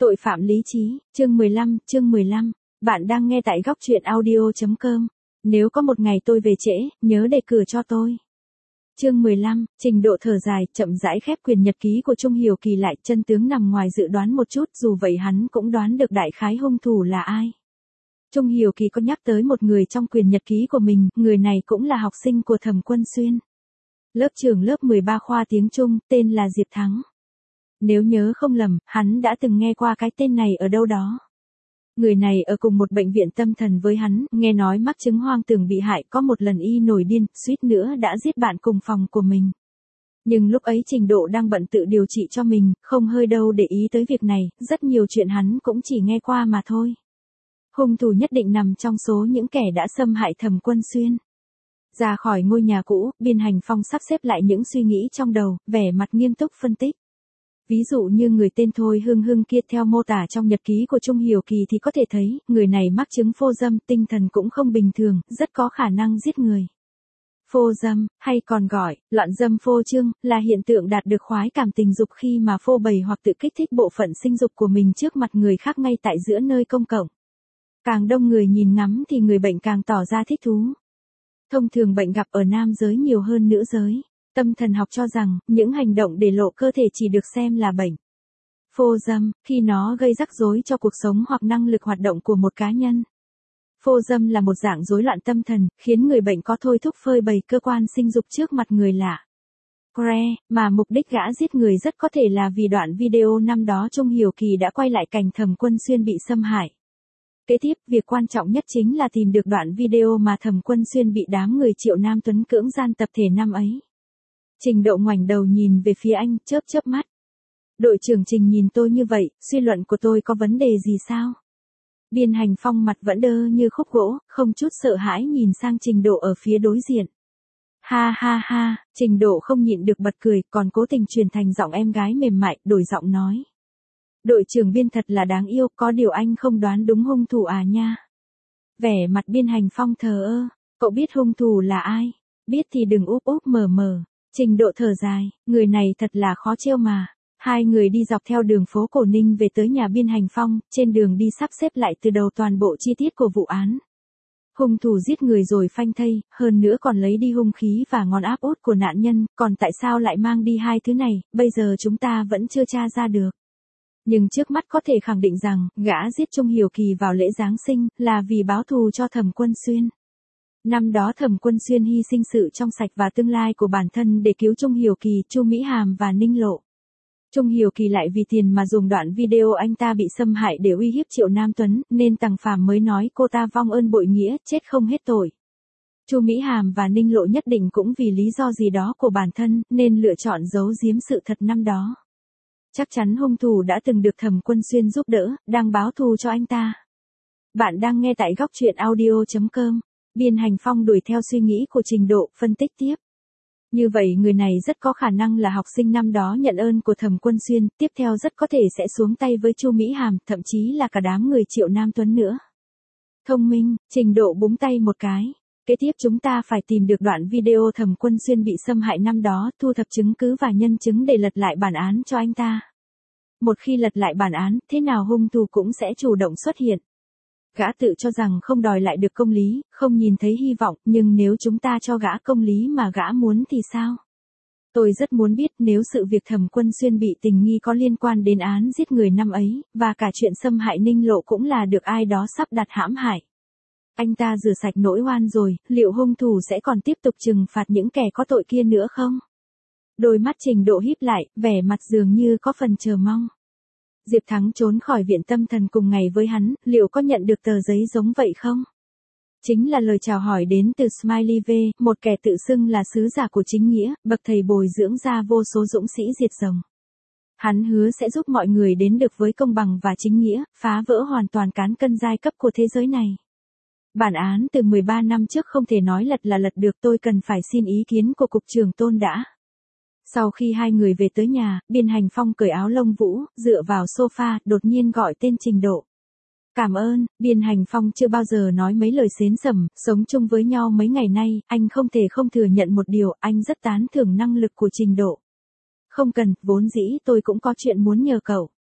Tội phạm lý trí, chương 15. Bạn đang nghe tại góc truyện audio.com. Nếu có một ngày tôi về trễ, nhớ đề cử cho tôi. Chương 15, trình độ thở dài, chậm rãi khép quyền nhật ký của Trung Hiểu Kỳ lại, chân tướng nằm ngoài dự đoán một chút, dù vậy hắn cũng đoán được đại khái hung thủ là ai. Trung Hiểu Kỳ có nhắc tới một người trong quyền nhật ký của mình, người này cũng là học sinh của Thẩm Quân Xuyên. Lớp trưởng lớp 13 khoa tiếng Trung, tên là Diệp Thắng. Nếu nhớ không lầm, hắn đã từng nghe qua cái tên này ở đâu đó. Người này ở cùng một bệnh viện tâm thần với hắn, nghe nói mắc chứng hoang tưởng bị hại, có một lần y nổi điên, suýt nữa đã giết bạn cùng phòng của mình. Nhưng lúc ấy Trình Độ đang bận tự điều trị cho mình, không hơi đâu để ý tới việc này, rất nhiều chuyện hắn cũng chỉ nghe qua mà thôi. Hung thủ nhất định nằm trong số những kẻ đã xâm hại Thẩm Quân Xuyên. Ra khỏi ngôi nhà cũ, Biên Hành Phong sắp xếp lại những suy nghĩ trong đầu, vẻ mặt nghiêm túc phân tích. Ví dụ như người tên Thôi Hưng Hưng kia theo mô tả trong nhật ký của Trung Hiểu Kỳ thì có thể thấy, người này mắc chứng phô dâm, tinh thần cũng không bình thường, rất có khả năng giết người. Phô dâm, hay còn gọi, loạn dâm phô trương, là hiện tượng đạt được khoái cảm tình dục khi mà phô bày hoặc tự kích thích bộ phận sinh dục của mình trước mặt người khác ngay tại giữa nơi công cộng. Càng đông người nhìn ngắm thì người bệnh càng tỏ ra thích thú. Thông thường bệnh gặp ở nam giới nhiều hơn nữ giới. Tâm thần học cho rằng, những hành động để lộ cơ thể chỉ được xem là bệnh. Phô dâm, khi nó gây rắc rối cho cuộc sống hoặc năng lực hoạt động của một cá nhân. Phô dâm là một dạng rối loạn tâm thần, khiến người bệnh có thôi thúc phơi bày cơ quan sinh dục trước mặt người lạ. Mà mục đích gã giết người rất có thể là vì đoạn video năm đó Trung Hiểu Kỳ đã quay lại cảnh Thẩm Quân Xuyên bị xâm hại. Kế tiếp, việc quan trọng nhất chính là tìm được đoạn video mà Thẩm Quân Xuyên bị đám người Triệu Nam Tuấn cưỡng gian tập thể năm ấy. Trình Độ ngoảnh đầu nhìn về phía anh, chớp mắt. Đội trưởng Trình nhìn tôi như vậy, suy luận của tôi có vấn đề gì sao? Biên Hành Phong mặt vẫn đơ như khúc gỗ, không chút sợ hãi nhìn sang Trình Độ ở phía đối diện. Ha, Trình Độ không nhịn được bật cười, còn cố tình truyền thành giọng em gái mềm mại, đổi giọng nói. Đội trưởng Biên thật là đáng yêu, có điều anh không đoán đúng hung thủ à nha. Vẻ mặt Biên Hành Phong thờ ơ, cậu biết hung thủ là ai? Biết thì đừng úp mờ. Trình Độ thở dài, người này thật là khó trêu mà. Hai người đi dọc theo đường phố Cổ Ninh về tới nhà Biên Hành Phong, trên đường đi sắp xếp lại từ đầu toàn bộ chi tiết của vụ án. Hung thủ giết người rồi phanh thây, hơn nữa còn lấy đi hung khí và ngón áp út của nạn nhân, còn tại sao lại mang đi hai thứ này, bây giờ chúng ta vẫn chưa tra ra được. Nhưng trước mắt có thể khẳng định rằng, gã giết Trung Hiểu Kỳ vào lễ Giáng sinh, là vì báo thù cho Thẩm Quân Xuyên. Năm đó Thẩm Quân Xuyên hy sinh sự trong sạch và tương lai của bản thân để cứu Trung Hiểu Kỳ, Chu Mỹ Hàm và Ninh Lộ. Trung Hiểu Kỳ lại vì tiền mà dùng đoạn video anh ta bị xâm hại để uy hiếp Triệu Nam Tuấn, nên Tằng Phàm mới nói cô ta vong ơn bội nghĩa, chết không hết tội. Chu Mỹ Hàm và Ninh Lộ nhất định cũng vì lý do gì đó của bản thân, nên lựa chọn giấu giếm sự thật năm đó. Chắc chắn hung thủ đã từng được Thẩm Quân Xuyên giúp đỡ, đang báo thù cho anh ta. Bạn đang nghe tại góc truyện audio.com. Biên Hành Phong đuổi theo suy nghĩ của Trình Độ, phân tích tiếp. Như vậy người này rất có khả năng là học sinh năm đó nhận ơn của Thẩm Quân Xuyên, tiếp theo rất có thể sẽ xuống tay với Chu Mỹ Hàm, thậm chí là cả đám người Triệu Nam Tuấn nữa. Thông minh, Trình Độ búng tay một cái. Kế tiếp chúng ta phải tìm được đoạn video Thẩm Quân Xuyên bị xâm hại năm đó, thu thập chứng cứ và nhân chứng để lật lại bản án cho anh ta. Một khi lật lại bản án, thế nào hung thủ cũng sẽ chủ động xuất hiện. Gã tự cho rằng không đòi lại được công lý, không nhìn thấy hy vọng, nhưng nếu chúng ta cho gã công lý mà gã muốn thì sao? Tôi rất muốn biết nếu sự việc Thẩm Quân Xuyên bị tình nghi có liên quan đến án giết người năm ấy, và cả chuyện xâm hại Ninh Lộ cũng là được ai đó sắp đặt hãm hại. Anh ta rửa sạch nỗi oan rồi, liệu hung thủ sẽ còn tiếp tục trừng phạt những kẻ có tội kia nữa không? Đôi mắt Trình Độ híp lại, vẻ mặt dường như có phần chờ mong. Diệp Thắng trốn khỏi viện tâm thần cùng ngày với hắn, liệu có nhận được tờ giấy giống vậy không? Chính là lời chào hỏi đến từ Smiley V, một kẻ tự xưng là sứ giả của chính nghĩa, bậc thầy bồi dưỡng ra vô số dũng sĩ diệt rồng. Hắn hứa sẽ giúp mọi người đến được với công bằng và chính nghĩa, phá vỡ hoàn toàn cán cân giai cấp của thế giới này. Bản án từ 13 năm trước không thể nói lật là lật được, tôi cần phải xin ý kiến của cục trưởng Tôn đã. Sau khi hai người về tới nhà, Biên Hành Phong cởi áo lông vũ, dựa vào sofa, đột nhiên gọi tên Trình Độ. Cảm ơn, Biên Hành Phong chưa bao giờ nói mấy lời xến xẩm, sống chung với nhau mấy ngày nay, anh không thể không thừa nhận một điều, anh rất tán thưởng năng lực của Trình Độ. Không cần, vốn dĩ tôi cũng có chuyện muốn nhờ cậu.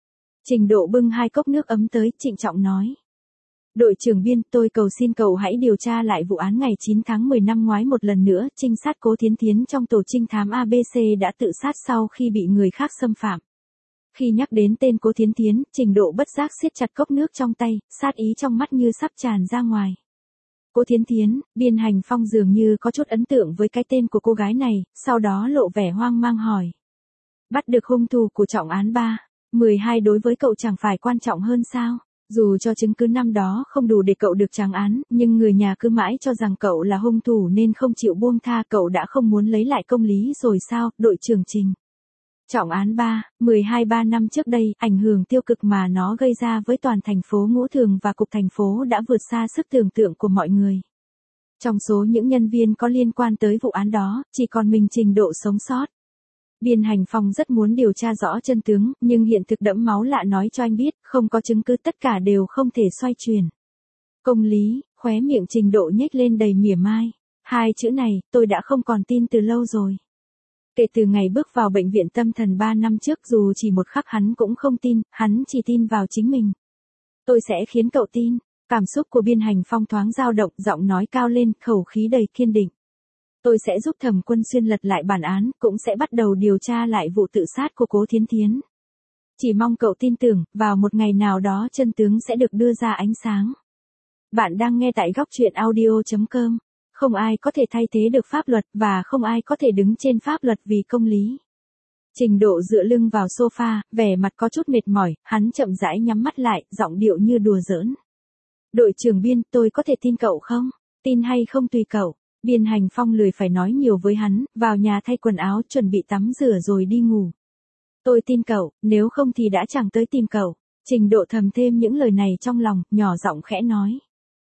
Trình Độ bưng 2 cốc nước ấm tới, trịnh trọng nói. Đội trưởng Biên, tôi cầu xin cậu hãy điều tra lại vụ án ngày 9 tháng 10 năm ngoái một lần nữa, trinh sát Cố Thiến Thiến trong tổ trinh thám ABC đã tự sát sau khi bị người khác xâm phạm. Khi nhắc đến tên Cố Thiến Thiến, Trình Độ bất giác siết chặt cốc nước trong tay, sát ý trong mắt như sắp tràn ra ngoài. Cố Thiến Thiến, Biên Hành Phong dường như có chút ấn tượng với cái tên của cô gái này, sau đó lộ vẻ hoang mang hỏi. Bắt được hung thủ của trọng án 3/12 đối với cậu chẳng phải quan trọng hơn sao? Dù cho chứng cứ năm đó không đủ để cậu được trắng án, nhưng người nhà cứ mãi cho rằng cậu là hung thủ nên không chịu buông tha, cậu đã không muốn lấy lại công lý rồi sao, đội trưởng Trình? Trọng án 3/12 3 năm trước đây, ảnh hưởng tiêu cực mà nó gây ra với toàn thành phố Ngũ Thường và cục thành phố đã vượt xa sức tưởng tượng của mọi người. Trong số những nhân viên có liên quan tới vụ án đó, chỉ còn mình Trình Độ sống sót. Biên Hành Phong rất muốn điều tra rõ chân tướng, nhưng hiện thực đẫm máu lạ nói cho anh biết, không có chứng cứ, tất cả đều không thể xoay chuyển. Công lý, khóe miệng Trình Độ nhếch lên đầy mỉa mai. 2 chữ này, tôi đã không còn tin từ lâu rồi. Kể từ ngày bước vào bệnh viện tâm thần 3 năm trước, dù chỉ một khắc hắn cũng không tin, hắn chỉ tin vào chính mình. Tôi sẽ khiến cậu tin. Cảm xúc của Biên Hành Phong thoáng dao động, giọng nói cao lên, khẩu khí đầy kiên định. Tôi sẽ giúp Thẩm Quân Xuyên lật lại bản án, cũng sẽ bắt đầu điều tra lại vụ tự sát của Cố Thiến Thiến. Chỉ mong cậu tin tưởng, vào một ngày nào đó chân tướng sẽ được đưa ra ánh sáng. Bạn đang nghe tại góc truyện audio.com. Không ai có thể thay thế được pháp luật, và không ai có thể đứng trên pháp luật vì công lý. Trình Độ dựa lưng vào sofa, vẻ mặt có chút mệt mỏi, hắn chậm rãi nhắm mắt lại, giọng điệu như đùa giỡn. Đội trưởng Biên, tôi có thể tin cậu không? Tin hay không tùy cậu. Biên Hành Phong lười phải nói nhiều với hắn, vào nhà thay quần áo, chuẩn bị tắm rửa rồi đi ngủ. Tôi tin cậu, nếu không thì đã chẳng tới tìm cậu. Trình Độ thầm thêm những lời này trong lòng, nhỏ giọng khẽ nói.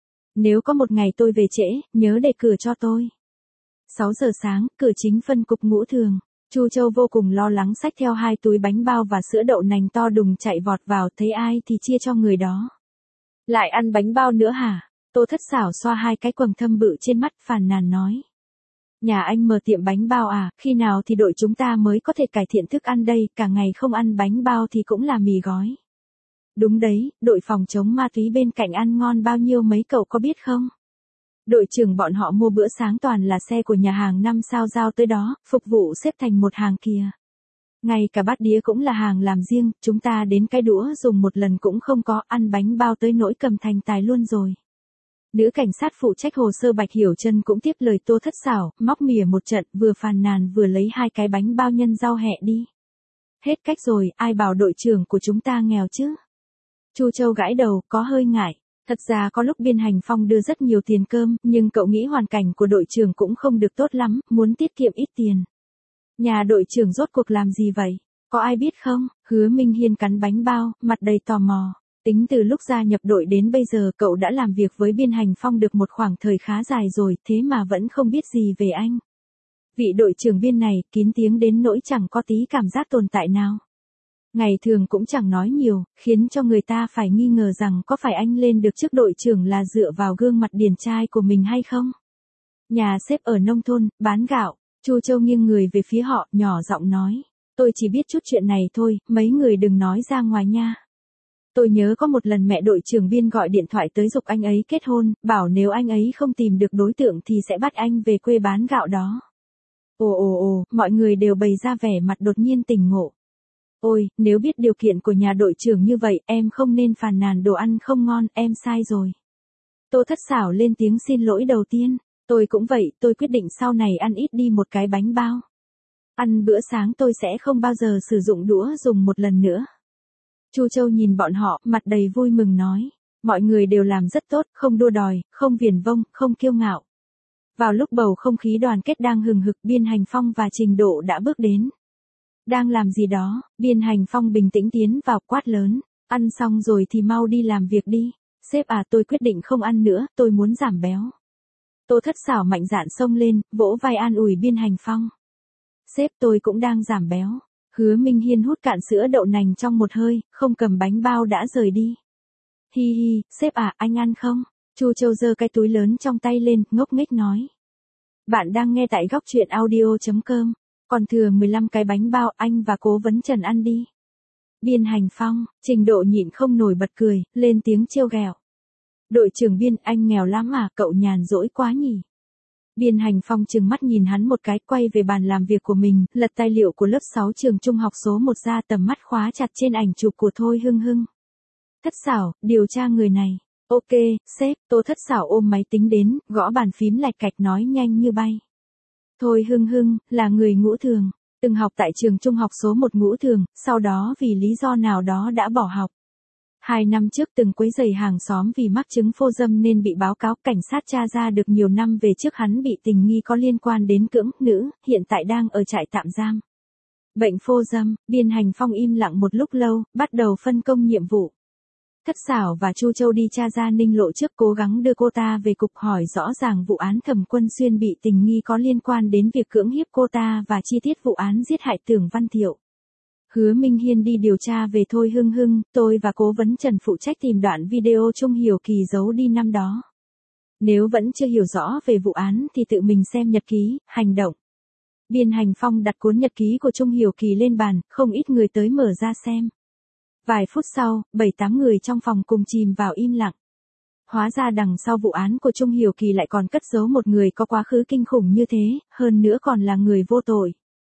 Nếu có một ngày tôi về trễ, nhớ đề cử cho tôi. 6 giờ sáng, cửa chính phân cục Ngũ Thường. Chu Châu vô cùng lo lắng xách theo 2 túi bánh bao và sữa đậu nành to đùng chạy vọt vào, thấy ai thì chia cho người đó. Lại ăn bánh bao nữa hả? Tô Thất Xảo xoa 2 cái quầng thâm bự trên mắt, phàn nàn nói. Nhà anh mở tiệm bánh bao à, khi nào thì đội chúng ta mới có thể cải thiện thức ăn đây, cả ngày không ăn bánh bao thì cũng là mì gói. Đúng đấy, đội phòng chống ma túy bên cạnh ăn ngon bao nhiêu mấy cậu có biết không? Đội trưởng bọn họ mua bữa sáng toàn là xe của nhà hàng 5 sao giao tới đó, phục vụ xếp thành một hàng kìa. Ngay cả bát đĩa cũng là hàng làm riêng, chúng ta đến cái đũa dùng một lần cũng không có, ăn bánh bao tới nỗi cầm thành tài luôn rồi. Nữ cảnh sát phụ trách hồ sơ Bạch Hiểu Trân cũng tiếp lời Tô Thất Xảo, móc mỉa một trận, vừa phàn nàn vừa lấy 2 cái bánh bao nhân rau hẹ đi. Hết cách rồi, ai bảo đội trưởng của chúng ta nghèo chứ? Chu Châu gãi đầu, có hơi ngại. Thật ra có lúc Biên Hành Phong đưa rất nhiều tiền cơm, nhưng cậu nghĩ hoàn cảnh của đội trưởng cũng không được tốt lắm, muốn tiết kiệm ít tiền. Nhà đội trưởng rốt cuộc làm gì vậy? Có ai biết không? Hứa Minh Hiên cắn bánh bao, mặt đầy tò mò. Tính từ lúc gia nhập đội đến bây giờ cậu đã làm việc với Biên Hành Phong được một khoảng thời khá dài rồi, thế mà vẫn không biết gì về anh. Vị đội trưởng Biên này kín tiếng đến nỗi chẳng có tí cảm giác tồn tại nào. Ngày thường cũng chẳng nói nhiều, khiến cho người ta phải nghi ngờ rằng có phải anh lên được chức đội trưởng là dựa vào gương mặt điển trai của mình hay không? Nhà sếp ở nông thôn, bán gạo. Chu Châu nghiêng người về phía họ, nhỏ giọng nói. Tôi chỉ biết chút chuyện này thôi, mấy người đừng nói ra ngoài nha. Tôi nhớ có một lần mẹ đội trưởng Biên gọi điện thoại tới giục anh ấy kết hôn, bảo nếu anh ấy không tìm được đối tượng thì sẽ bắt anh về quê bán gạo đó. Ồ, mọi người đều bày ra vẻ mặt đột nhiên tỉnh ngộ. Ôi, nếu biết điều kiện của nhà đội trưởng như vậy, em không nên phàn nàn đồ ăn không ngon, em sai rồi. Tô Thất Xảo lên tiếng xin lỗi đầu tiên. Tôi cũng vậy, tôi quyết định sau này ăn ít đi một cái bánh bao. Ăn bữa sáng tôi sẽ không bao giờ sử dụng đũa dùng một lần nữa. Chu Châu nhìn bọn họ, mặt đầy vui mừng nói. Mọi người đều làm rất tốt, không đua đòi, không viển vông, không kiêu ngạo. Vào lúc bầu không khí đoàn kết đang hừng hực, Biên Hành Phong và Trình Độ đã bước đến. Đang làm gì đó? Biên Hành Phong bình tĩnh tiến vào, quát lớn. Ăn xong rồi thì mau đi làm việc đi. Sếp à, tôi quyết định không ăn nữa, tôi muốn giảm béo. Tô Thất Xảo mạnh dạn xông lên, vỗ vai an ủi Biên Hành Phong. Sếp, tôi cũng đang giảm béo. Hứa Minh Hiên hút cạn sữa đậu nành trong một hơi, không cầm bánh bao đã rời đi. Hi hi, sếp à, anh ăn không? Chu Châu giơ cái túi lớn trong tay lên, ngốc nghếch nói. Bạn đang nghe tại góc truyện audio.com. Còn thừa 15 cái bánh bao, anh và Cố Vấn Trần ăn đi. Biên Hành Phong, Trình Độ nhịn không nổi bật cười, lên tiếng trêu ghẹo. Đội trưởng Biên, anh nghèo lắm à, cậu nhàn rỗi quá nhỉ. Biên Hành Phong trừng mắt nhìn hắn một cái, quay về bàn làm việc của mình, lật tài liệu của lớp 6 trường trung học số 1 ra, tầm mắt khóa chặt trên ảnh chụp của Thôi Hưng Hưng. Thất Xảo, điều tra người này. Ok, sếp. Tô Thất Xảo ôm máy tính đến, gõ bàn phím lạch cạch nói nhanh như bay. Thôi Hưng Hưng, là người Ngũ Thường. Từng học tại trường trung học số 1 Ngũ Thường, sau đó vì lý do nào đó đã bỏ học. 2 năm trước từng quấy rầy hàng xóm vì mắc chứng phô dâm nên bị báo cáo, cảnh sát tra ra được nhiều năm về trước hắn bị tình nghi có liên quan đến cưỡng nữ, hiện tại đang ở trại tạm giam. Bệnh phô dâm. Biên Hành Phong im lặng một lúc lâu, bắt đầu phân công nhiệm vụ. Thất Xảo và Chu Châu đi tra ra Ninh Lộ trước, cố gắng đưa cô ta về cục hỏi rõ ràng vụ án Thẩm Quân Xuyên bị tình nghi có liên quan đến việc cưỡng hiếp cô ta và chi tiết vụ án giết hại Tưởng Văn Thiệu. Hứa Minh Hiên đi điều tra về Thôi Hưng Hưng, tôi và cố vấn Trần phụ trách tìm đoạn video Trung Hiểu Kỳ giấu đi năm đó. Nếu vẫn chưa hiểu rõ về vụ án thì tự mình xem nhật ký, hành động. Biên Hành Phong đặt cuốn nhật ký của Trung Hiểu Kỳ lên bàn, không ít người tới mở ra xem. Vài phút sau, 7-8 người trong phòng cùng chìm vào im lặng. Hóa ra đằng sau vụ án của Trung Hiểu Kỳ lại còn cất giấu một người có quá khứ kinh khủng như thế, hơn nữa còn là người vô tội.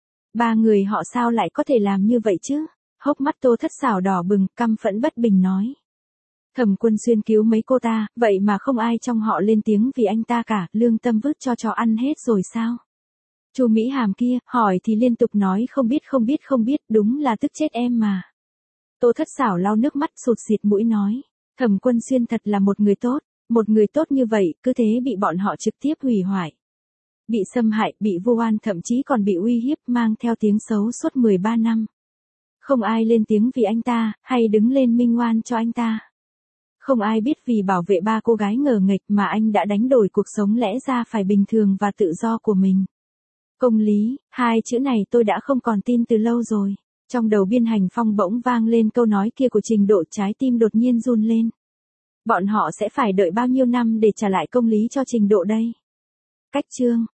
3 người họ sao lại có thể làm như vậy chứ? Hốc mắt Tô Thất Xảo đỏ bừng, căm phẫn bất bình nói. Thẩm Quân Xuyên cứu mấy cô ta, vậy mà không ai trong họ lên tiếng vì anh ta cả, lương tâm vứt cho chó ăn hết rồi sao? Chu Mỹ Hàm kia, hỏi thì liên tục nói không biết, đúng là tức chết em mà. Tô Thất Xảo lau nước mắt sụt sịt mũi nói. Thẩm Quân Xuyên thật là một người tốt như vậy, cứ thế bị bọn họ trực tiếp hủy hoại. Bị xâm hại, bị vu oan, thậm chí còn bị uy hiếp, mang theo tiếng xấu suốt 13 năm. Không ai lên tiếng vì anh ta, hay đứng lên minh oan cho anh ta. Không ai biết vì bảo vệ 3 cô gái ngờ nghệch mà anh đã đánh đổi cuộc sống lẽ ra phải bình thường và tự do của mình. Công lý, 2 chữ này tôi đã không còn tin từ lâu rồi. Trong đầu Biên Hành Phong bỗng vang lên câu nói kia của Trình Độ, trái tim đột nhiên run lên. Bọn họ sẽ phải đợi bao nhiêu năm để trả lại công lý cho Trình Độ đây? Cách chương